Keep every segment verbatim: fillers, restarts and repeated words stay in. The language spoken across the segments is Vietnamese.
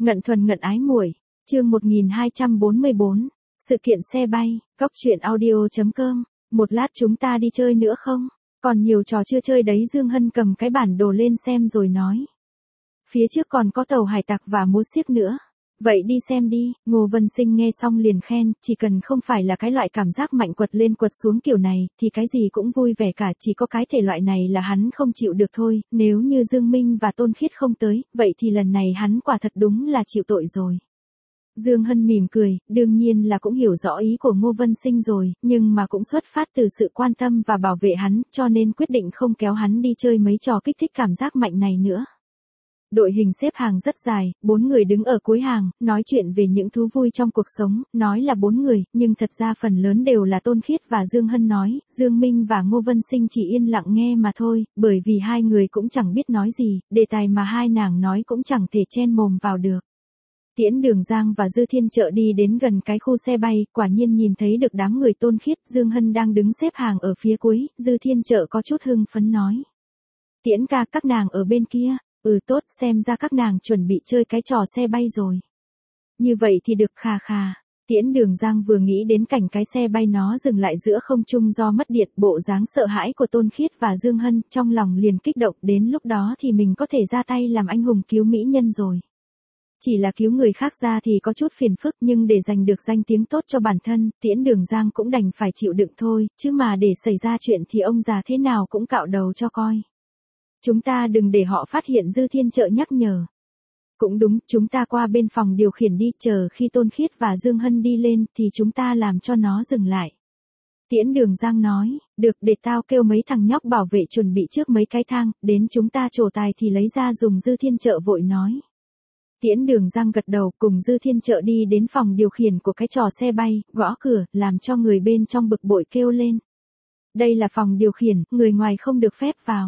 Ngận thuần ngận ái muội, chương một nghìn hai trăm bốn mươi bốn, sự kiện xe bay, cóc truyện audio chấm com, một lát chúng ta đi chơi nữa không? Còn nhiều trò chưa chơi đấy. Dương Hân cầm cái bản đồ lên xem rồi nói. Phía trước còn có tàu hải tặc và múa xiếc nữa. Vậy đi xem đi. Ngô Vân Sinh nghe xong liền khen, chỉ cần không phải là cái loại cảm giác mạnh quật lên quật xuống kiểu này, thì cái gì cũng vui vẻ cả, chỉ có cái thể loại này là hắn không chịu được thôi, nếu như Dương Minh và Tôn Khiết không tới, vậy thì lần này hắn quả thật đúng là chịu tội rồi. Dương Hân mỉm cười, đương nhiên là cũng hiểu rõ ý của Ngô Vân Sinh rồi, nhưng mà cũng xuất phát từ sự quan tâm và bảo vệ hắn, cho nên quyết định không kéo hắn đi chơi mấy trò kích thích cảm giác mạnh này nữa. Đội hình xếp hàng rất dài, bốn người đứng ở cuối hàng, nói chuyện về những thú vui trong cuộc sống, nói là bốn người, nhưng thật ra phần lớn đều là Tôn Khiết và Dương Hân nói, Dương Minh và Ngô Vân Sinh chỉ yên lặng nghe mà thôi, bởi vì hai người cũng chẳng biết nói gì, đề tài mà hai nàng nói cũng chẳng thể chen mồm vào được. Tiễn Đường Giang và Dư Thiên Trợ đi đến gần cái khu xe bay, quả nhiên nhìn thấy được đám người Tôn Khiết, Dương Hân đang đứng xếp hàng ở phía cuối, Dư Thiên Trợ có chút hưng phấn nói. Tiễn ca, các nàng ở bên kia. Ừ tốt, xem ra các nàng chuẩn bị chơi cái trò xe bay rồi. Như vậy thì được, khà khà. Tiễn Đường Giang vừa nghĩ đến cảnh cái xe bay nó dừng lại giữa không trung do mất điện, bộ dáng sợ hãi của Tôn Khiết và Dương Hân, trong lòng liền kích động, đến lúc đó thì mình có thể ra tay làm anh hùng cứu mỹ nhân rồi. Chỉ là cứu người khác ra thì có chút phiền phức, nhưng để giành được danh tiếng tốt cho bản thân, Tiễn Đường Giang cũng đành phải chịu đựng thôi, chứ mà để xảy ra chuyện thì ông già thế nào cũng cạo đầu cho coi. Chúng ta đừng để họ phát hiện, Dư Thiên Trợ nhắc nhở. Cũng đúng, chúng ta qua bên phòng điều khiển đi, chờ khi Tôn Khiết và Dương Hân đi lên thì chúng ta làm cho nó dừng lại. Tiễn Đường Giang nói, được, để tao kêu mấy thằng nhóc bảo vệ chuẩn bị trước mấy cái thang, đến chúng ta trổ tài thì lấy ra dùng. Dư Thiên Trợ vội nói. Tiễn Đường Giang gật đầu, cùng Dư Thiên Trợ đi đến phòng điều khiển của cái trò xe bay, gõ cửa, làm cho người bên trong bực bội kêu lên. Đây là phòng điều khiển, người ngoài không được phép vào.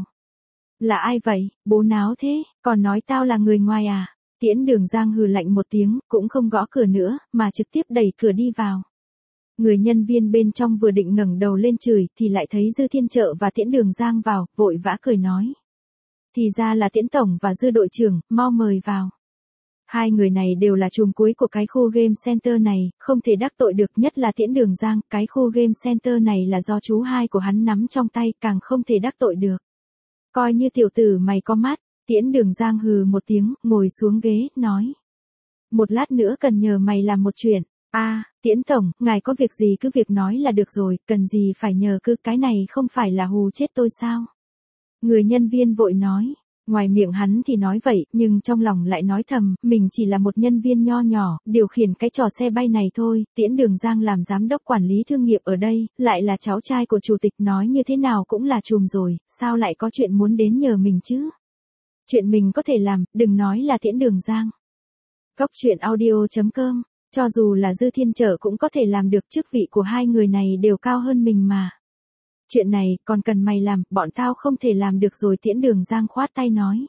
Là ai vậy, bố náo thế, còn nói tao là người ngoài à? Tiễn Đường Giang hừ lạnh một tiếng, cũng không gõ cửa nữa, mà trực tiếp đẩy cửa đi vào. Người nhân viên bên trong vừa định ngẩng đầu lên chửi, thì lại thấy Dư Thiên Trợ và Tiễn Đường Giang vào, vội vã cười nói. Thì ra là Tiễn Tổng và Dư đội trưởng, mau mời vào. Hai người này đều là trùm cuối của cái khu game center này, không thể đắc tội được, nhất là Tiễn Đường Giang, cái khu game center này là do chú hai của hắn nắm trong tay, càng không thể đắc tội được. Coi như tiểu tử mày có mắt. Tiễn Đường Giang hừ một tiếng, ngồi xuống ghế, nói. Một lát nữa cần nhờ mày làm một chuyện. A, à, Tiễn Tổng, ngài có việc gì cứ việc nói là được rồi, cần gì phải nhờ, cứ cái này không phải là hù chết tôi sao? Người nhân viên vội nói. Ngoài miệng hắn thì nói vậy, nhưng trong lòng lại nói thầm, mình chỉ là một nhân viên nho nhỏ, điều khiển cái trò xe bay này thôi. Tiễn Đường Giang làm giám đốc quản lý thương nghiệp ở đây, lại là cháu trai của chủ tịch, nói như thế nào cũng là trùm rồi, sao lại có chuyện muốn đến nhờ mình chứ? Chuyện mình có thể làm, đừng nói là Tiễn Đường Giang. Cóc truyện audio chấm com, cho dù là Dư Thiên Trợ cũng có thể làm được, chức vị của hai người này đều cao hơn mình mà. Chuyện này, còn cần mày làm, bọn tao không thể làm được rồi. Tiễn Đường Giang khoát tay nói.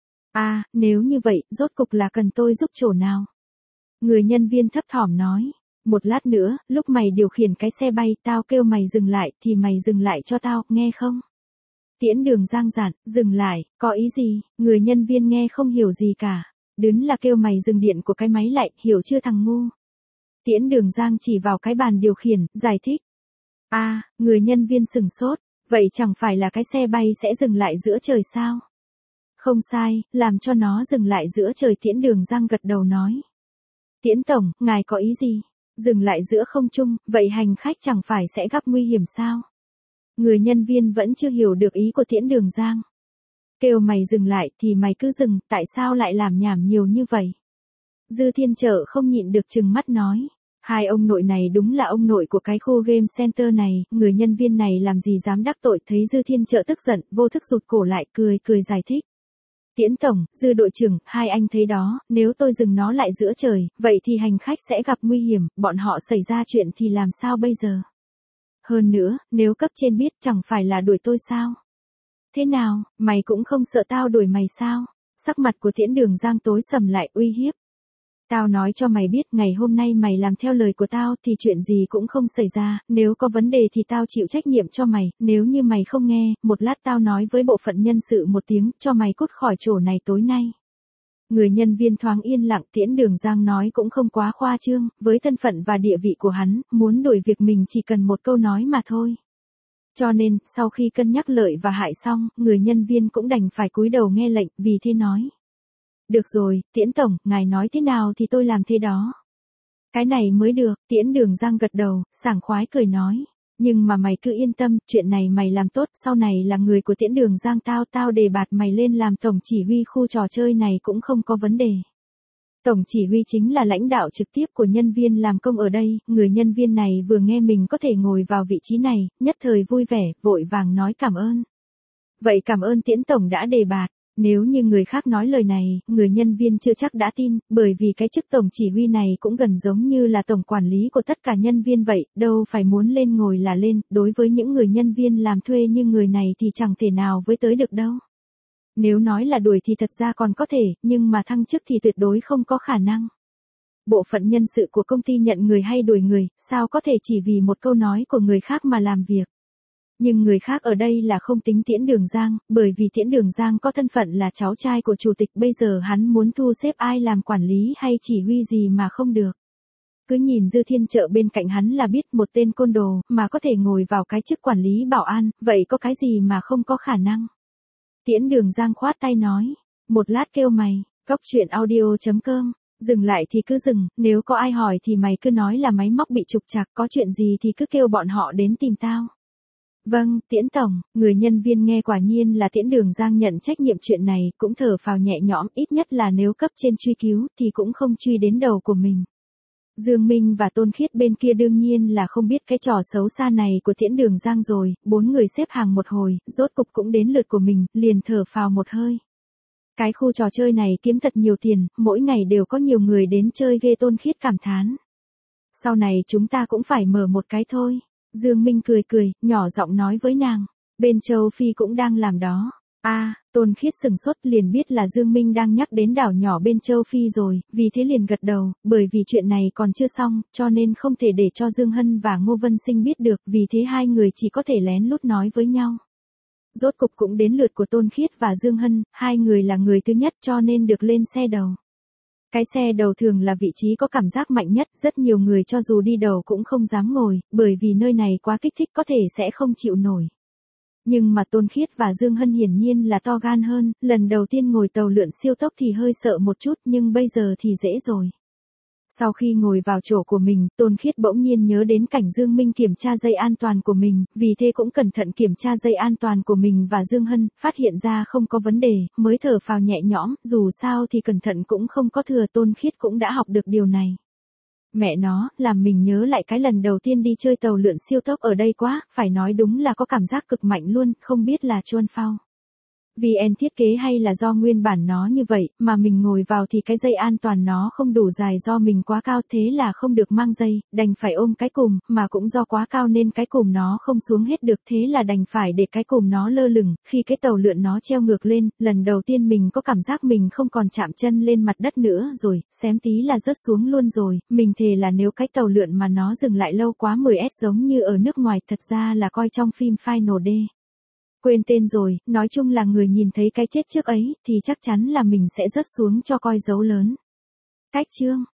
À, nếu như vậy, rốt cục là cần tôi giúp chỗ nào? Người nhân viên thấp thỏm nói. Một lát nữa, lúc mày điều khiển cái xe bay, tao kêu mày dừng lại, thì mày dừng lại cho tao, nghe không? Tiễn Đường Giang dặn, dừng lại, có ý gì? Người nhân viên nghe không hiểu gì cả. Đứn là kêu mày dừng điện của cái máy lại, hiểu chưa thằng ngu? Tiễn Đường Giang chỉ vào cái bàn điều khiển, giải thích. À, người nhân viên sừng sốt, vậy chẳng phải là cái xe bay sẽ dừng lại giữa trời sao? Không sai, làm cho nó dừng lại giữa trời. Tiễn Đường Giang gật đầu nói. Tiễn Tổng, ngài có ý gì? Dừng lại giữa không trung, vậy hành khách chẳng phải sẽ gặp nguy hiểm sao? Người nhân viên vẫn chưa hiểu được ý của Tiễn Đường Giang. Kêu mày dừng lại thì mày cứ dừng, tại sao lại làm nhảm nhiều như vậy? Dư Thiên Trợ không nhịn được trừng mắt nói. Hai ông nội này đúng là ông nội của cái khu game center này, người nhân viên này làm gì dám đắc tội. Thấy Dư Thiên Trợ tức giận, vô thức rụt cổ lại, cười cười giải thích. Tiễn Tổng, Dư đội trưởng, hai anh thấy đó, nếu tôi dừng nó lại giữa trời, vậy thì hành khách sẽ gặp nguy hiểm, bọn họ xảy ra chuyện thì làm sao bây giờ? Hơn nữa, nếu cấp trên biết chẳng phải là đuổi tôi sao? Thế nào, mày cũng không sợ tao đuổi mày sao? Sắc mặt của Tiễn Đường Giang tối sầm lại, uy hiếp. Tao nói cho mày biết, ngày hôm nay mày làm theo lời của tao thì chuyện gì cũng không xảy ra, nếu có vấn đề thì tao chịu trách nhiệm cho mày, nếu như mày không nghe, một lát tao nói với bộ phận nhân sự một tiếng, cho mày cút khỏi chỗ này tối nay. Người nhân viên thoáng yên lặng, Tiễn Đường Giang nói cũng không quá khoa trương, với thân phận và địa vị của hắn, muốn đổi việc mình chỉ cần một câu nói mà thôi. Cho nên, sau khi cân nhắc lợi và hại xong, người nhân viên cũng đành phải cúi đầu nghe lệnh, vì thế nói. Được rồi, Tiễn Tổng, ngài nói thế nào thì tôi làm thế đó. Cái này mới được, Tiễn Đường Giang gật đầu, sảng khoái cười nói. Nhưng mà mày cứ yên tâm, chuyện này mày làm tốt, sau này là người của Tiễn Đường Giang tao, tao đề bạt mày lên làm tổng chỉ huy khu trò chơi này cũng không có vấn đề. Tổng chỉ huy chính là lãnh đạo trực tiếp của nhân viên làm công ở đây, người nhân viên này vừa nghe mình có thể ngồi vào vị trí này, nhất thời vui vẻ, vội vàng nói cảm ơn. Vậy cảm ơn Tiễn Tổng đã đề bạt. Nếu như người khác nói lời này, người nhân viên chưa chắc đã tin, bởi vì cái chức tổng chỉ huy này cũng gần giống như là tổng quản lý của tất cả nhân viên vậy, đâu phải muốn lên ngồi là lên, đối với những người nhân viên làm thuê như người này thì chẳng thể nào với tới được đâu. Nếu nói là đuổi thì thật ra còn có thể, nhưng mà thăng chức thì tuyệt đối không có khả năng. Bộ phận nhân sự của công ty nhận người hay đuổi người, sao có thể chỉ vì một câu nói của người khác mà làm việc. Nhưng người khác ở đây là không tính Tiễn Đường Giang, bởi vì Tiễn Đường Giang có thân phận là cháu trai của chủ tịch, bây giờ hắn muốn thu xếp ai làm quản lý hay chỉ huy gì mà không được. Cứ nhìn Dư Thiên Trợ bên cạnh hắn là biết một tên côn đồ, mà có thể ngồi vào cái chức quản lý bảo an, vậy có cái gì mà không có khả năng. Tiễn Đường Giang khoát tay nói, một lát kêu mày, cóc truyện audio chấm com, dừng lại thì cứ dừng, nếu có ai hỏi thì mày cứ nói là máy móc bị trục trặc, có chuyện gì thì cứ kêu bọn họ đến tìm tao. Vâng, Tiễn Tổng, người nhân viên nghe quả nhiên là Tiễn Đường Giang nhận trách nhiệm chuyện này, cũng thở phào nhẹ nhõm, ít nhất là nếu cấp trên truy cứu thì cũng không truy đến đầu của mình. Dương Minh và Tôn Khiết bên kia đương nhiên là không biết cái trò xấu xa này của Tiễn Đường Giang rồi, bốn người xếp hàng một hồi, rốt cục cũng đến lượt của mình, liền thở phào một hơi. Cái khu trò chơi này kiếm thật nhiều tiền, mỗi ngày đều có nhiều người đến chơi ghê, Tôn Khiết cảm thán. Sau này chúng ta cũng phải mở một cái thôi. Dương Minh cười cười, nhỏ giọng nói với nàng, bên châu Phi cũng đang làm đó. A, à, Tôn Khiết sừng sốt liền biết là Dương Minh đang nhắc đến đảo nhỏ bên châu Phi rồi, vì thế liền gật đầu, bởi vì chuyện này còn chưa xong, cho nên không thể để cho Dương Hân và Ngô Vân Sinh biết được, vì thế hai người chỉ có thể lén lút nói với nhau. Rốt cục cũng đến lượt của Tôn Khiết và Dương Hân, hai người là người thứ nhất cho nên được lên xe đầu. Cái xe đầu thường là vị trí có cảm giác mạnh nhất, rất nhiều người cho dù đi đầu cũng không dám ngồi, bởi vì nơi này quá kích thích, có thể sẽ không chịu nổi. Nhưng mà Tôn Khiết và Dương Hân hiển nhiên là to gan hơn, lần đầu tiên ngồi tàu lượn siêu tốc thì hơi sợ một chút, nhưng bây giờ thì dễ rồi. Sau khi ngồi vào chỗ của mình, Tôn Khiết bỗng nhiên nhớ đến cảnh Dương Minh kiểm tra dây an toàn của mình, vì thế cũng cẩn thận kiểm tra dây an toàn của mình và Dương Hân, phát hiện ra không có vấn đề, mới thở phào nhẹ nhõm, dù sao thì cẩn thận cũng không có thừa, Tôn Khiết cũng đã học được điều này. Mẹ nó, làm mình nhớ lại cái lần đầu tiên đi chơi tàu lượn siêu tốc ở đây quá, phải nói đúng là có cảm giác cực mạnh luôn, không biết là chuan phao. vê en thiết kế hay là do nguyên bản nó như vậy, mà mình ngồi vào thì cái dây an toàn nó không đủ dài do mình quá cao, thế là không được mang dây, đành phải ôm cái cùm, mà cũng do quá cao nên cái cùm nó không xuống hết được, thế là đành phải để cái cùm nó lơ lửng, khi cái tàu lượn nó treo ngược lên, lần đầu tiên mình có cảm giác mình không còn chạm chân lên mặt đất nữa rồi, xém tí là rớt xuống luôn rồi, mình thề là nếu cái tàu lượn mà nó dừng lại lâu quá mười phút giống như ở nước ngoài, thật ra là coi trong phim Final D. Quên tên rồi, nói chung là người nhìn thấy cái chết trước ấy, thì chắc chắn là mình sẽ rớt xuống cho coi dấu lớn. Cách chương